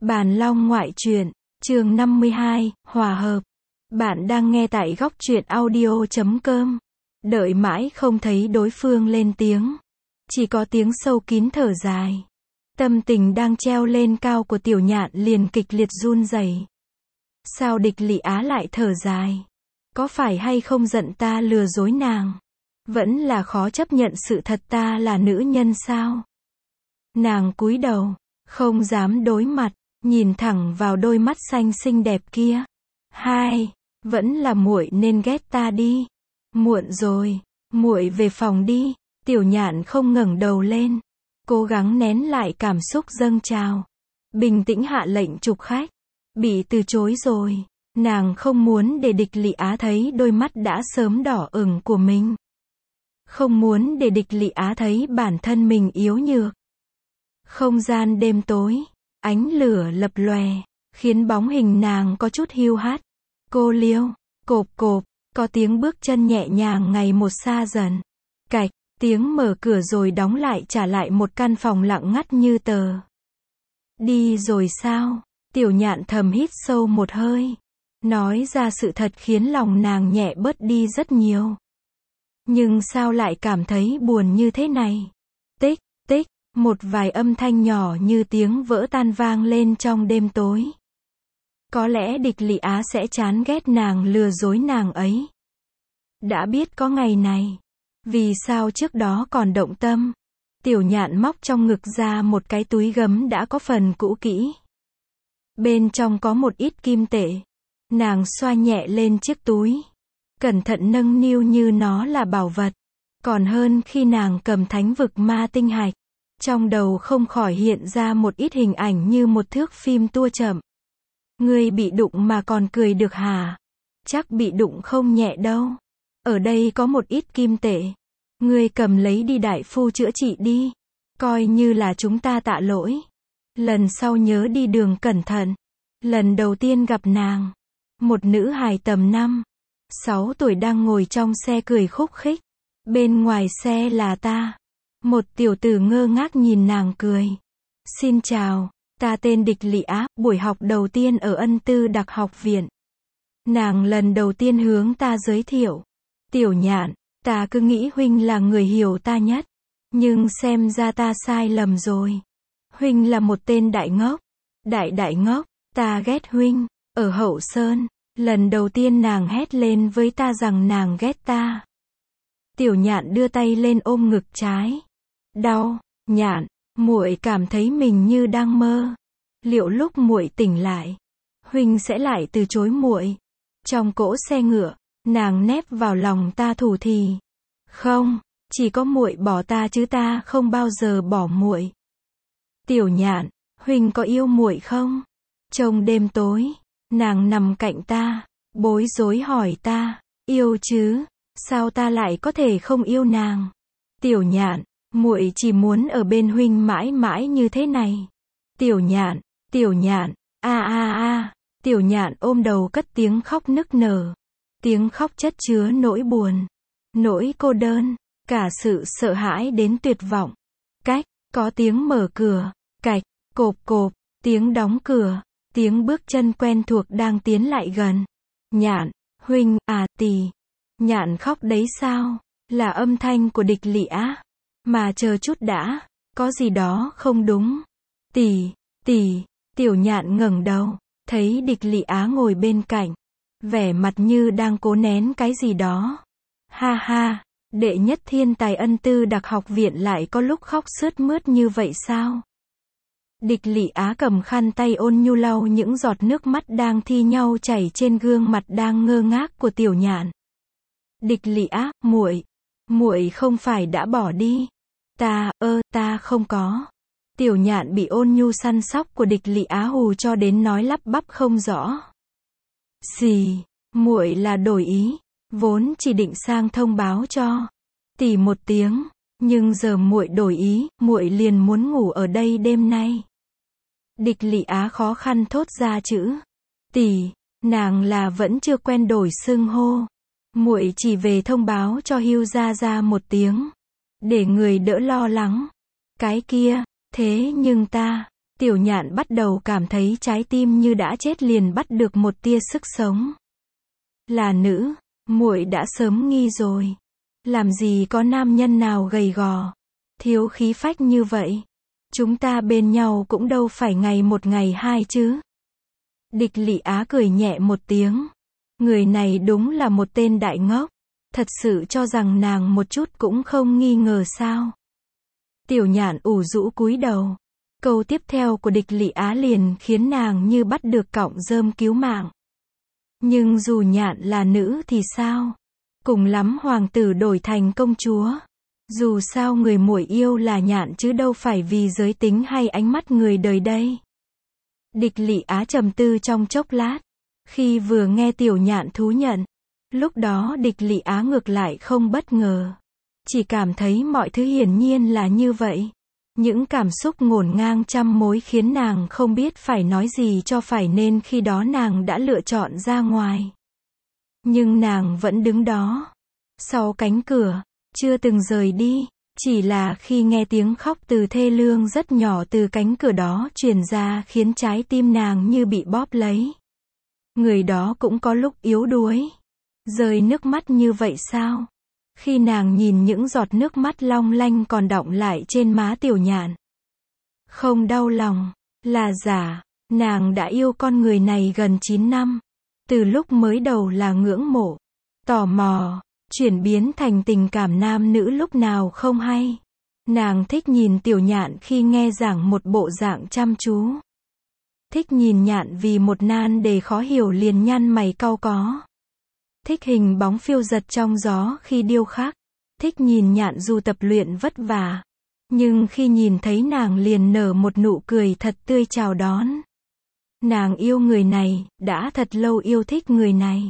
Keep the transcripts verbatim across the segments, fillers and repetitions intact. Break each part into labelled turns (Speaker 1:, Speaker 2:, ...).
Speaker 1: Bàn Long ngoại truyện, chương năm mươi hai, hòa hợp. Bạn đang nghe tại góc truyện audio chấm com. Đợi mãi không thấy đối phương lên tiếng. Chỉ có tiếng sâu kín thở dài. Tâm tình đang treo lên cao của Tiểu Nhạn liền kịch liệt run rẩy. Sao Địch Lị Á lại thở dài? Có phải hay không giận ta lừa dối nàng? Vẫn là khó chấp nhận sự thật ta là nữ nhân sao? Nàng cúi đầu, không dám đối mặt, nhìn thẳng vào đôi mắt xanh xinh đẹp kia. Hai, vẫn là muội nên ghét ta đi. Muộn rồi, muội về phòng đi. Tiểu Nhạn không ngẩng đầu lên, cố gắng nén lại cảm xúc dâng trào. Bình tĩnh hạ lệnh chụp khách. Bị từ chối rồi, nàng không muốn để Địch Lị Á thấy đôi mắt đã sớm đỏ ửng của mình. Không muốn để Địch Lị Á thấy bản thân mình yếu nhược. Không gian đêm tối, ánh lửa lập lòe, khiến bóng hình nàng có chút hiu hắt. Cô liêu, cộp cộp, có tiếng bước chân nhẹ nhàng ngày một xa dần. Cạch, tiếng mở cửa rồi đóng lại trả lại một căn phòng lặng ngắt như tờ. Đi rồi sao? Tiểu Nhạn thầm hít sâu một hơi. Nói ra sự thật khiến lòng nàng nhẹ bớt đi rất nhiều. Nhưng sao lại cảm thấy buồn như thế này? Tích, tích, một vài âm thanh nhỏ như tiếng vỡ tan vang lên trong đêm tối. Có lẽ Địch Lị Á sẽ chán ghét nàng lừa dối nàng ấy. Đã biết có ngày này, vì sao trước đó còn động tâm? Tiểu Nhạn móc trong ngực ra một cái túi gấm đã có phần cũ kỹ. Bên trong có một ít kim tệ. Nàng xoa nhẹ lên chiếc túi, cẩn thận nâng niu như nó là bảo vật. Còn hơn khi nàng cầm thánh vực ma tinh hạch. Trong đầu không khỏi hiện ra một ít hình ảnh như một thước phim tua chậm. Ngươi bị đụng mà còn cười được hả? Chắc bị đụng không nhẹ đâu. Ở đây có một ít kim tệ. Ngươi cầm lấy đi đại phu chữa trị đi. Coi như là chúng ta tạ lỗi. Lần sau nhớ đi đường cẩn thận. Lần đầu tiên gặp nàng, một nữ hài tầm năm, sáu tuổi đang ngồi trong xe cười khúc khích. Bên ngoài xe là ta. Một tiểu tử ngơ ngác nhìn nàng cười. Xin chào, ta tên Địch Lị Á, buổi học đầu tiên ở Ân Tư Đặc học viện. Nàng lần đầu tiên hướng ta giới thiệu. Tiểu Nhạn, ta cứ nghĩ huynh là người hiểu ta nhất. Nhưng xem ra ta sai lầm rồi. Huynh là một tên đại ngốc. Đại đại ngốc, ta ghét huynh. Ở Hậu Sơn, lần đầu tiên nàng hét lên với ta rằng nàng ghét ta. Tiểu Nhạn đưa tay lên ôm ngực trái. Đau, Nhạn, muội cảm thấy mình như đang mơ. Liệu lúc muội tỉnh lại, huynh sẽ lại từ chối muội? Trong cỗ xe ngựa, nàng nép vào lòng ta thủ thỉ. Không, chỉ có muội bỏ ta chứ ta không bao giờ bỏ muội. Tiểu Nhạn, huynh có yêu muội không? Trong đêm tối, nàng nằm cạnh ta, bối rối hỏi ta, yêu chứ, sao ta lại có thể không yêu nàng? Tiểu Nhạn, muội chỉ muốn ở bên huynh mãi mãi như thế này. Tiểu Nhạn, Tiểu Nhạn, a a a, Tiểu Nhạn ôm đầu cất tiếng khóc nức nở. Tiếng khóc chất chứa nỗi buồn, nỗi cô đơn, cả sự sợ hãi đến tuyệt vọng. Cách, có tiếng mở cửa, cạch, cộp cộp, tiếng đóng cửa, tiếng bước chân quen thuộc đang tiến lại gần. Nhạn, huynh, à tì. Nhạn khóc đấy sao? Là âm thanh của Địch Lị Á. Mà chờ chút đã, có gì đó không đúng. Tì, tì, Tiểu Nhạn ngẩng đầu, thấy Địch Lị Á ngồi bên cạnh, vẻ mặt như đang cố nén cái gì đó. Ha ha, đệ nhất thiên tài Ân Tư Đặc học viện lại có lúc khóc sướt mướt như vậy sao? Địch Lị Á cầm khăn tay ôn nhu lau những giọt nước mắt đang thi nhau chảy trên gương mặt đang ngơ ngác của Tiểu Nhạn. Địch Lị Á, muội, muội không phải đã bỏ đi? Ta, ơ, ta không có. Tiểu Nhạn bị ôn nhu săn sóc của Địch Lị Á hù cho đến nói lắp bắp không rõ. Xì, muội là đổi ý, vốn chỉ định sang thông báo cho tỷ một tiếng, nhưng giờ muội đổi ý, muội liền muốn ngủ ở đây đêm nay. Địch Lị Á khó khăn thốt ra chữ tỷ, nàng là vẫn chưa quen đổi xưng hô. Muội chỉ về thông báo cho Hưu gia gia một tiếng, để người đỡ lo lắng. Cái kia, thế nhưng ta, Tiểu Nhạn bắt đầu cảm thấy trái tim như đã chết liền bắt được một tia sức sống. Là nữ, muội đã sớm nghi rồi. Làm gì có nam nhân nào gầy gò, thiếu khí phách như vậy. Chúng ta bên nhau cũng đâu phải ngày một ngày hai chứ. Địch Lị Á cười nhẹ một tiếng. Người này đúng là một tên đại ngốc. Thật sự cho rằng nàng một chút cũng không nghi ngờ sao. Tiểu Nhạn ủ rũ cúi đầu. Câu tiếp theo của Địch Lị Á liền khiến nàng như bắt được cọng rơm cứu mạng. Nhưng dù Nhạn là nữ thì sao? Cùng lắm hoàng tử đổi thành công chúa. Dù sao người muội yêu là Nhạn chứ đâu phải vì giới tính hay ánh mắt người đời đây. Địch Lị Á trầm tư trong chốc lát. Khi vừa nghe Tiểu Nhạn thú nhận, lúc đó Địch Lị Á ngược lại không bất ngờ. Chỉ cảm thấy mọi thứ hiển nhiên là như vậy. Những cảm xúc ngổn ngang trăm mối khiến nàng không biết phải nói gì cho phải nên khi đó nàng đã lựa chọn ra ngoài. Nhưng nàng vẫn đứng đó, sau cánh cửa, chưa từng rời đi. Chỉ là khi nghe tiếng khóc từ thê lương rất nhỏ từ cánh cửa đó truyền ra khiến trái tim nàng như bị bóp lấy. Người đó cũng có lúc yếu đuối. Rơi nước mắt như vậy sao? Khi nàng nhìn những giọt nước mắt long lanh còn đọng lại trên má Tiểu Nhạn. Không đau lòng, là giả, nàng đã yêu con người này gần chín năm. Từ lúc mới đầu là ngưỡng mộ, tò mò, chuyển biến thành tình cảm nam nữ lúc nào không hay. Nàng thích nhìn Tiểu Nhạn khi nghe giảng một bộ dạng chăm chú. Thích nhìn Nhạn vì một nan đề khó hiểu liền nhăn mày cau có. Thích hình bóng phiêu dật trong gió khi điêu khắc. Thích nhìn Nhạn dù tập luyện vất vả. Nhưng khi nhìn thấy nàng liền nở một nụ cười thật tươi chào đón. Nàng yêu người này, đã thật lâu yêu thích người này.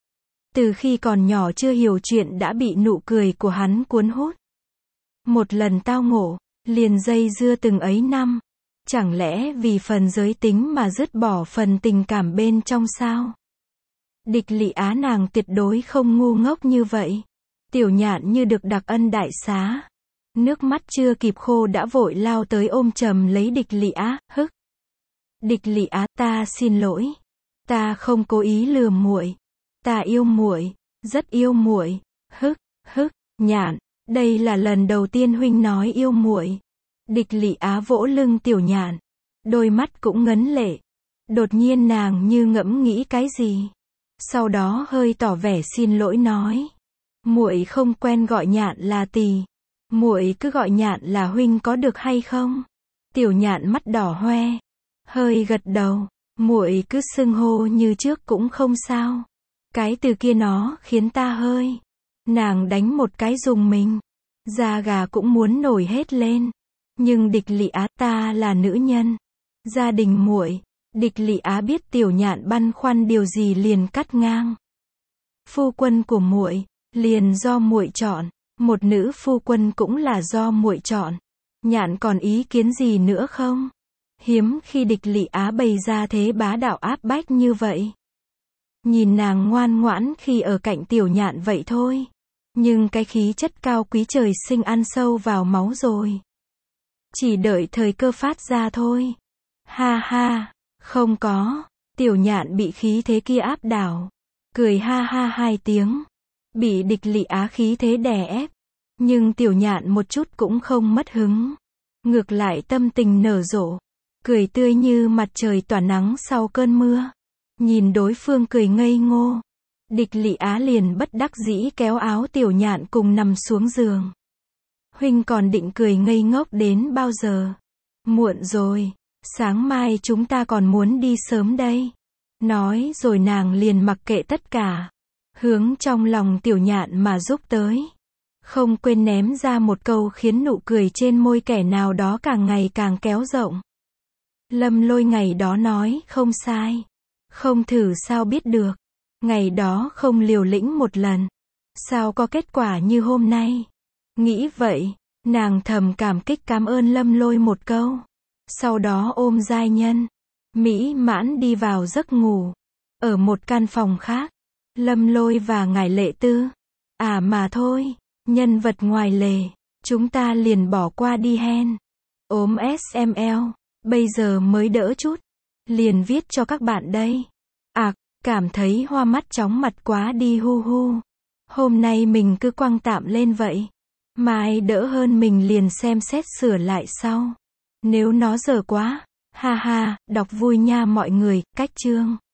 Speaker 1: Từ khi còn nhỏ chưa hiểu chuyện đã bị nụ cười của hắn cuốn hút. Một lần tao ngộ, liền dây dưa từng ấy năm. Chẳng lẽ vì phần giới tính mà dứt bỏ phần tình cảm bên trong sao? Địch Lị Á nàng tuyệt đối không ngu ngốc như vậy. Tiểu Nhạn như được đặc ân đại xá. Nước mắt chưa kịp khô đã vội lao tới ôm chầm lấy Địch Lị Á, hức. Địch Lị Á, ta xin lỗi. Ta không cố ý lừa muội. Ta yêu muội, rất yêu muội. Hức, hức, Nhạn, đây là lần đầu tiên huynh nói yêu muội. Địch Lị Á vỗ lưng Tiểu Nhạn, đôi mắt cũng ngấn lệ. Đột nhiên nàng như ngẫm nghĩ cái gì. Sau đó hơi tỏ vẻ xin lỗi nói, muội không quen gọi Nhạn là tì, muội cứ gọi Nhạn là huynh có được hay không? Tiểu Nhạn mắt đỏ hoe, hơi gật đầu, muội cứ xưng hô như trước cũng không sao. Cái từ kia nó khiến ta hơi, nàng đánh một cái rùng mình, da gà cũng muốn nổi hết lên. Nhưng Địch Lị Á, ta là nữ nhân, gia đình muội. Địch Lị Á biết Tiểu Nhạn băn khoăn điều gì liền cắt ngang. Phu quân của muội, liền do muội chọn, một nữ phu quân cũng là do muội chọn. Nhạn còn ý kiến gì nữa không? Hiếm khi Địch Lị Á bày ra thế bá đạo áp bách như vậy. Nhìn nàng ngoan ngoãn khi ở cạnh Tiểu Nhạn vậy thôi. Nhưng cái khí chất cao quý trời sinh ăn sâu vào máu rồi. Chỉ đợi thời cơ phát ra thôi. Ha ha. Không có, Tiểu Nhạn bị khí thế kia áp đảo, cười ha ha hai tiếng, bị Địch Lị Á khí thế đè ép, nhưng Tiểu Nhạn một chút cũng không mất hứng, ngược lại tâm tình nở rộ, cười tươi như mặt trời tỏa nắng sau cơn mưa. Nhìn đối phương cười ngây ngô, Địch Lị Á liền bất đắc dĩ kéo áo Tiểu Nhạn cùng nằm xuống giường. Huynh còn định cười ngây ngốc đến bao giờ? Muộn rồi. Sáng mai chúng ta còn muốn đi sớm đây. Nói rồi nàng liền mặc kệ tất cả. Hướng trong lòng Tiểu Nhạn mà giúp tới. Không quên ném ra một câu khiến nụ cười trên môi kẻ nào đó càng ngày càng kéo rộng. Lâm Lôi ngày đó nói không sai. Không thử sao biết được. Ngày đó không liều lĩnh một lần. Sao có kết quả như hôm nay. Nghĩ vậy, nàng thầm cảm kích cảm ơn Lâm Lôi một câu. Sau đó ôm giai nhân, mỹ mãn đi vào giấc ngủ. Ở một căn phòng khác, Lâm Lôi và Ngải Lệ Tư. À mà thôi, nhân vật ngoài lề, chúng ta liền bỏ qua đi hen. Ốm ét em lờ. Bây giờ mới đỡ chút. Liền viết cho các bạn đây. Ạc, cảm thấy hoa mắt chóng mặt quá đi hu hu. Hôm nay mình cứ quăng tạm lên vậy. Mai đỡ hơn mình liền xem xét sửa lại sau. Nếu nó dở quá. Ha ha, đọc vui nha mọi người, cách chương.